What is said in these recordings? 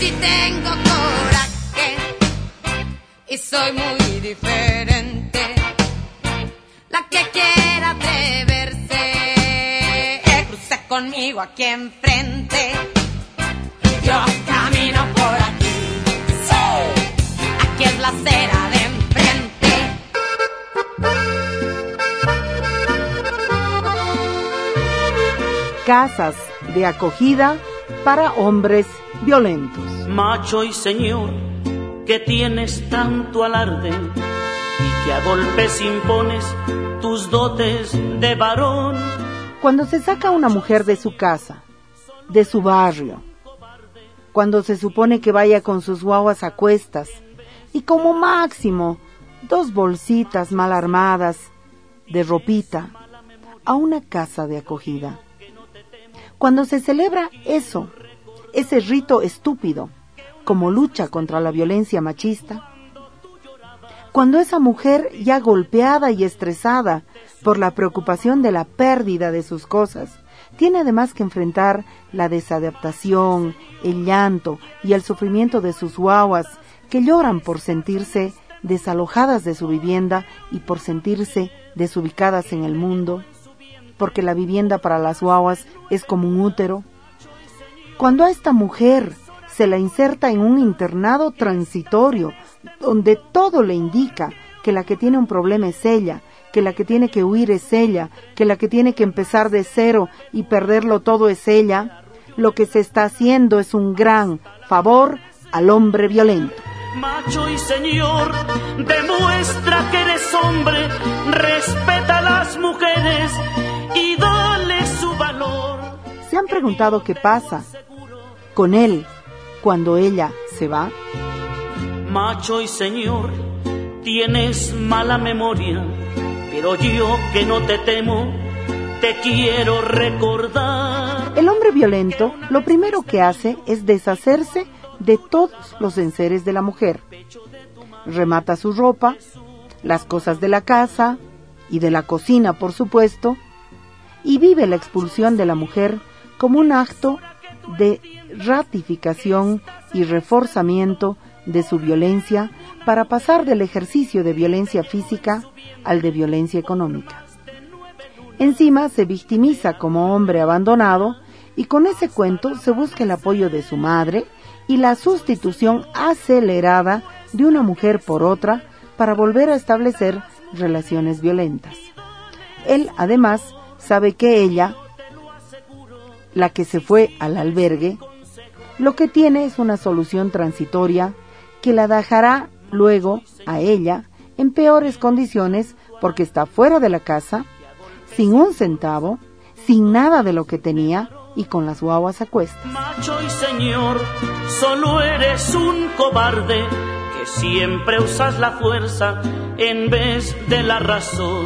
sí tengo coraje y soy muy diferente. La que quiera atreverse, cruce conmigo aquí enfrente. Yo camino por aquí, aquí es la acera de enfrente. Casas de acogida para hombres violentos. Macho y señor, que tienes tanto alarde y que a golpes impones tus dotes de varón. Cuando se saca una mujer de su casa, de su barrio, cuando se supone que vaya con sus guaguas a cuestas y como máximo 2 bolsitas mal armadas de ropita a una casa de acogida. Cuando se celebra eso, ese rito estúpido, como lucha contra la violencia machista, cuando esa mujer ya golpeada y estresada por la preocupación de la pérdida de sus cosas, tiene además que enfrentar la desadaptación, el llanto y el sufrimiento de sus guaguas que lloran por sentirse desalojadas de su vivienda y por sentirse desubicadas en el mundo, porque la vivienda para las guaguas es como un útero. Cuando a esta mujer se la inserta en un internado transitorio, donde todo le indica que la que tiene un problema es ella, que la que tiene que huir es ella, que la que tiene que empezar de cero y perderlo todo es ella, lo que se está haciendo es un gran favor al hombre violento. Macho y señor, demuestra que eres hombre, respeta a las mujeres y dale su valor. ¿Se han preguntado qué pasa con él cuando ella se va? Macho y señor, tienes mala memoria, pero yo que no te temo, te quiero recordar. El hombre violento lo primero que hace es deshacerse de todos los enseres de la mujer. Remata su ropa, las cosas de la casa y de la cocina, por supuesto, y vive la expulsión de la mujer como un acto de ratificación y reforzamiento de su violencia para pasar del ejercicio de violencia física al de violencia económica. Encima se victimiza como hombre abandonado y con ese cuento se busca el apoyo de su madre y la sustitución acelerada de una mujer por otra para volver a establecer relaciones violentas. Él además sabe que ella, la que se fue al albergue, lo que tiene es una solución transitoria que la dejará luego a ella en peores condiciones porque está fuera de la casa, sin un centavo, sin nada de lo que tenía y con las guaguas a cuestas. Macho y señor, solo eres un cobarde que siempre usas la fuerza en vez de la razón.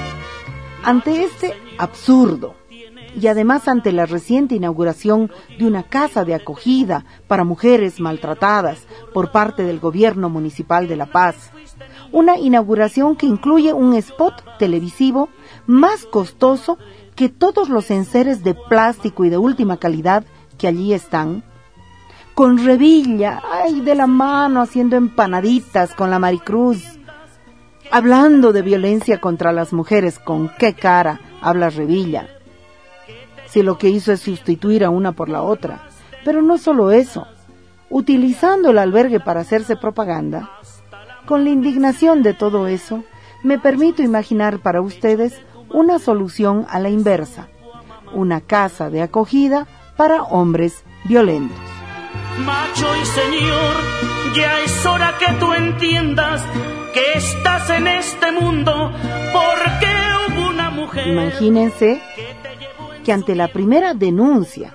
Ante este absurdo y además ante la reciente inauguración de una casa de acogida para mujeres maltratadas por parte del gobierno municipal de La Paz, una inauguración que incluye un spot televisivo más costoso que todos los enseres de plástico y de última calidad que allí están, con Revilla, de la mano haciendo empanaditas con la Maricruz, hablando de violencia contra las mujeres. ¿Con qué cara habla Revilla? Si lo que hizo es sustituir a una por la otra. Pero no solo eso, utilizando el albergue para hacerse propaganda, con la indignación de todo eso, me permito imaginar para ustedes una solución a la inversa, una casa de acogida para hombres violentos. Macho y señor, ya es hora que tú entiendas que estás en este mundo porque hubo una mujer. Imagínense que ante la primera denuncia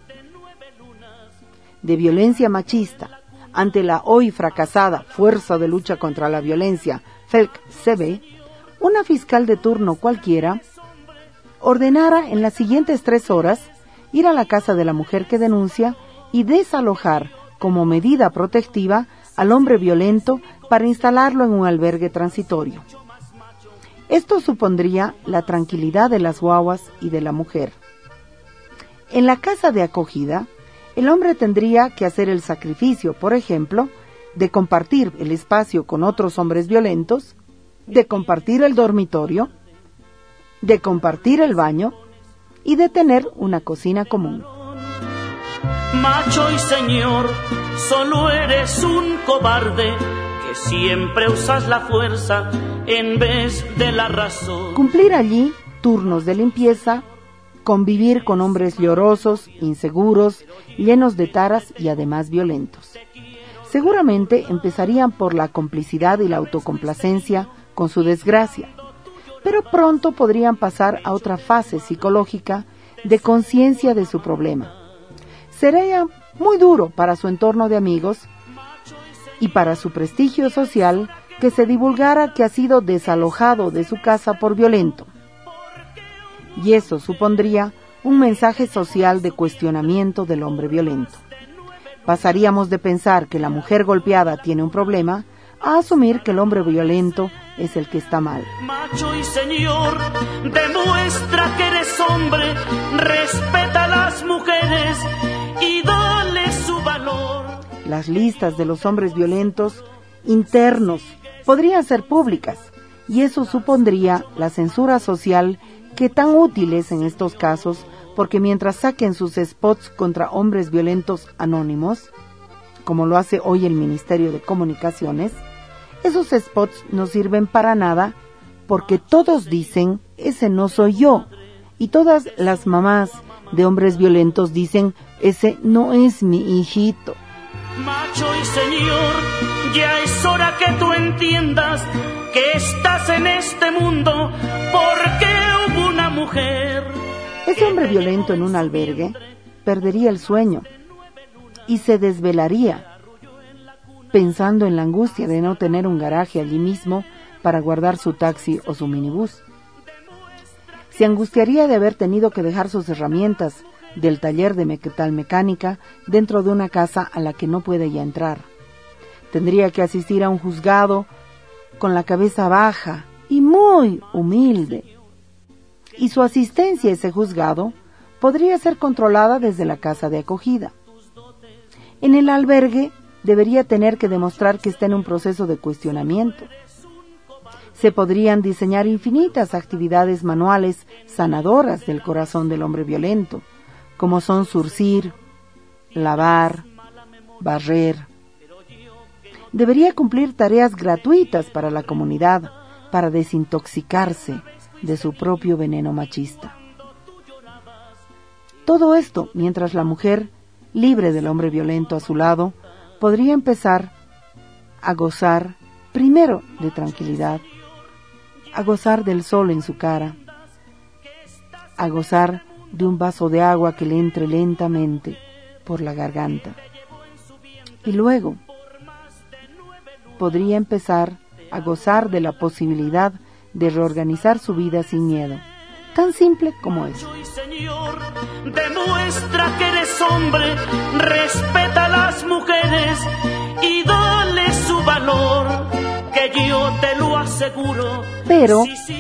de violencia machista, ante la hoy fracasada Fuerza de Lucha contra la Violencia, FELC-CB, una fiscal de turno cualquiera ordenara en las siguientes 3 horas ir a la casa de la mujer que denuncia y desalojar como medida protectiva al hombre violento para instalarlo en un albergue transitorio. Esto supondría la tranquilidad de las guaguas y de la mujer. En la casa de acogida, El hombre tendría que hacer el sacrificio, por ejemplo, de compartir el espacio con otros hombres violentos, de compartir el dormitorio, de compartir el baño y de tener una cocina común. Macho y señor, solo eres un cobarde que siempre usas la fuerza en vez de la razón. Cumplir allí turnos de limpieza, convivir con hombres llorosos, inseguros, llenos de taras y además violentos. Seguramente empezarían por la complicidad y la autocomplacencia con su desgracia, pero pronto podrían pasar a otra fase psicológica de conciencia de su problema. Sería muy duro para su entorno de amigos y para su prestigio social que se divulgara que ha sido desalojado de su casa por violento. Y eso supondría un mensaje social de cuestionamiento del hombre violento. Pasaríamos de pensar que la mujer golpeada tiene un problema a asumir que el hombre violento es el que está mal. Macho y señor, demuestra que eres hombre, respeta a las mujeres y dale su valor. Las listas de los hombres violentos internos podrían ser públicas y eso supondría la censura social que tan útil es en estos casos, porque mientras saquen sus spots contra hombres violentos anónimos, como lo hace hoy el Ministerio de Comunicaciones, esos spots no sirven para nada porque todos dicen, ese no soy yo, y todas las mamás de hombres violentos dicen, ese no es mi hijito. Macho y señor, ya es hora que tú entiendas que estás en este mundo porque hubo una mujer. Ese hombre violento en un albergue perdería el sueño y se desvelaría pensando en la angustia de no tener un garaje allí mismo para guardar su taxi o su minibús. Se angustiaría de haber tenido que dejar sus herramientas del taller de metalmecánica dentro de una casa a la que no puede ya entrar. Tendría que asistir a un juzgado con la cabeza baja y muy humilde. Y su asistencia a ese juzgado podría ser controlada desde la casa de acogida. En el albergue debería tener que demostrar que está en un proceso de cuestionamiento. Se podrían diseñar infinitas actividades manuales sanadoras del corazón del hombre violento, como son zurcir, lavar, barrer. Debería cumplir tareas gratuitas para la comunidad, para desintoxicarse de su propio veneno machista. Todo esto mientras la mujer, libre del hombre violento a su lado, podría empezar a gozar primero de tranquilidad, a gozar del sol en su cara, a gozar de un vaso de agua que le entre lentamente por la garganta. Y luego podría empezar a gozar de la posibilidad de reorganizar su vida sin miedo, tan simple como eso. Señor, demuestra que eres hombre, respeta a las mujeres y dale su valor, que yo te lo aseguro. Pero,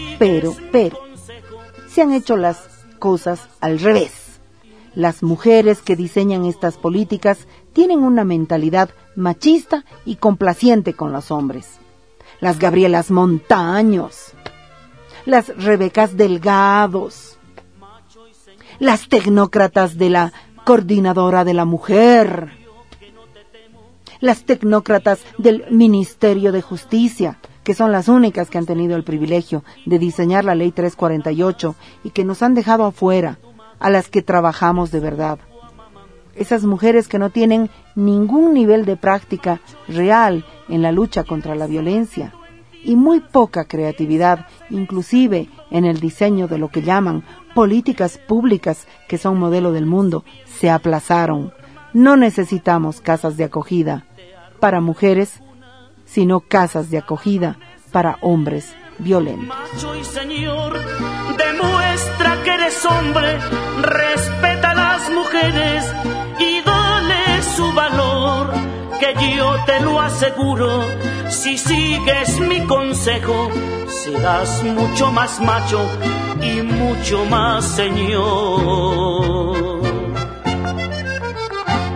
se han hecho las cosas al revés. Las mujeres que diseñan estas políticas tienen una mentalidad machista y complaciente con los hombres. Las Gabrielas Montaños, las Rebecas Delgados, las tecnócratas de la Coordinadora de la Mujer, las tecnócratas del Ministerio de Justicia, que son las únicas que han tenido el privilegio de diseñar la Ley 348 y que nos han dejado afuera a las que trabajamos de verdad. Esas mujeres que no tienen ningún nivel de práctica real en la lucha contra la violencia y muy poca creatividad, inclusive en el diseño de lo que llaman políticas públicas que son modelo del mundo, se aplazaron. No necesitamos casas de acogida para mujeres, sino casas de acogida para hombres violentos. Macho y señor, demuestra que eres hombre, respeta a las mujeres y dale su valor, que yo te lo aseguro, si sigues mi consejo, serás mucho más macho y mucho más señor.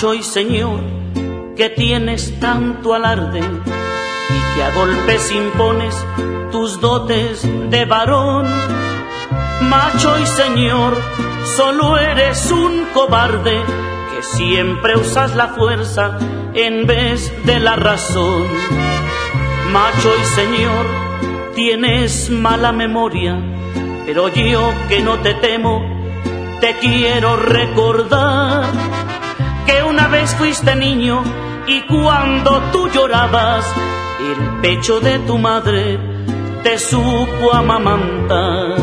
Macho y señor, que tienes tanto alarde y que a golpes impones tus dotes de varón. Macho y señor, solo eres un cobarde que siempre usas la fuerza en vez de la razón. Macho y señor, tienes mala memoria, pero yo que no te temo, te quiero recordar que una vez fuiste niño y cuando tú llorabas, el pecho de tu madre te supo amamantar.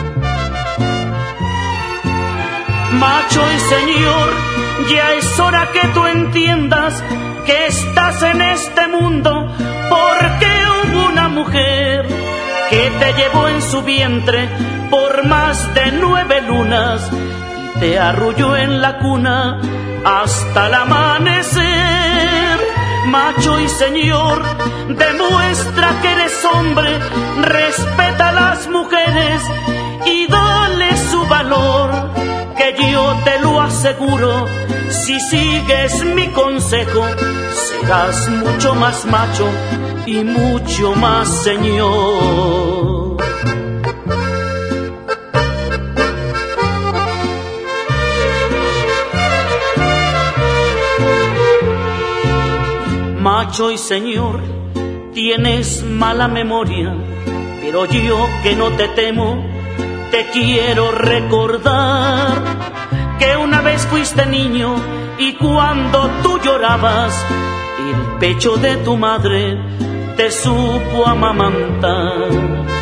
Macho y señor, ya es hora que tú entiendas que estás en este mundo porque hubo una mujer que te llevó en su vientre por más de 9 lunas y te arrulló en la cuna hasta el amanecer. Macho y señor, demuestra que eres hombre, respeta a las mujeres y dale su valor, que yo te lo aseguro, si sigues mi consejo, serás mucho más macho y mucho más señor. Macho y señor, tienes mala memoria, pero yo que no te temo, te quiero recordar que una vez fuiste niño y cuando tú llorabas, el pecho de tu madre te supo amamantar.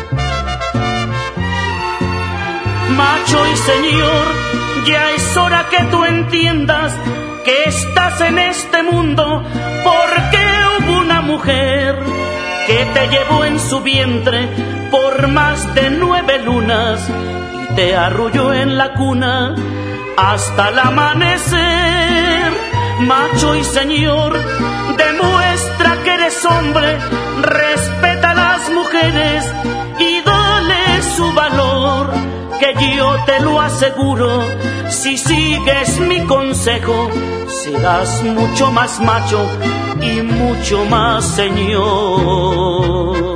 Macho y señor, ya es hora que tú entiendas que estás en este mundo porque hubo una mujer que te llevó en su vientre por más de 9 lunas y te arrulló en la cuna hasta el amanecer. Macho y señor, demuestra que eres hombre, respeta a las mujeres y dale su valor, que yo te lo aseguro, si sigues mi consejo, serás mucho más macho y mucho más señor.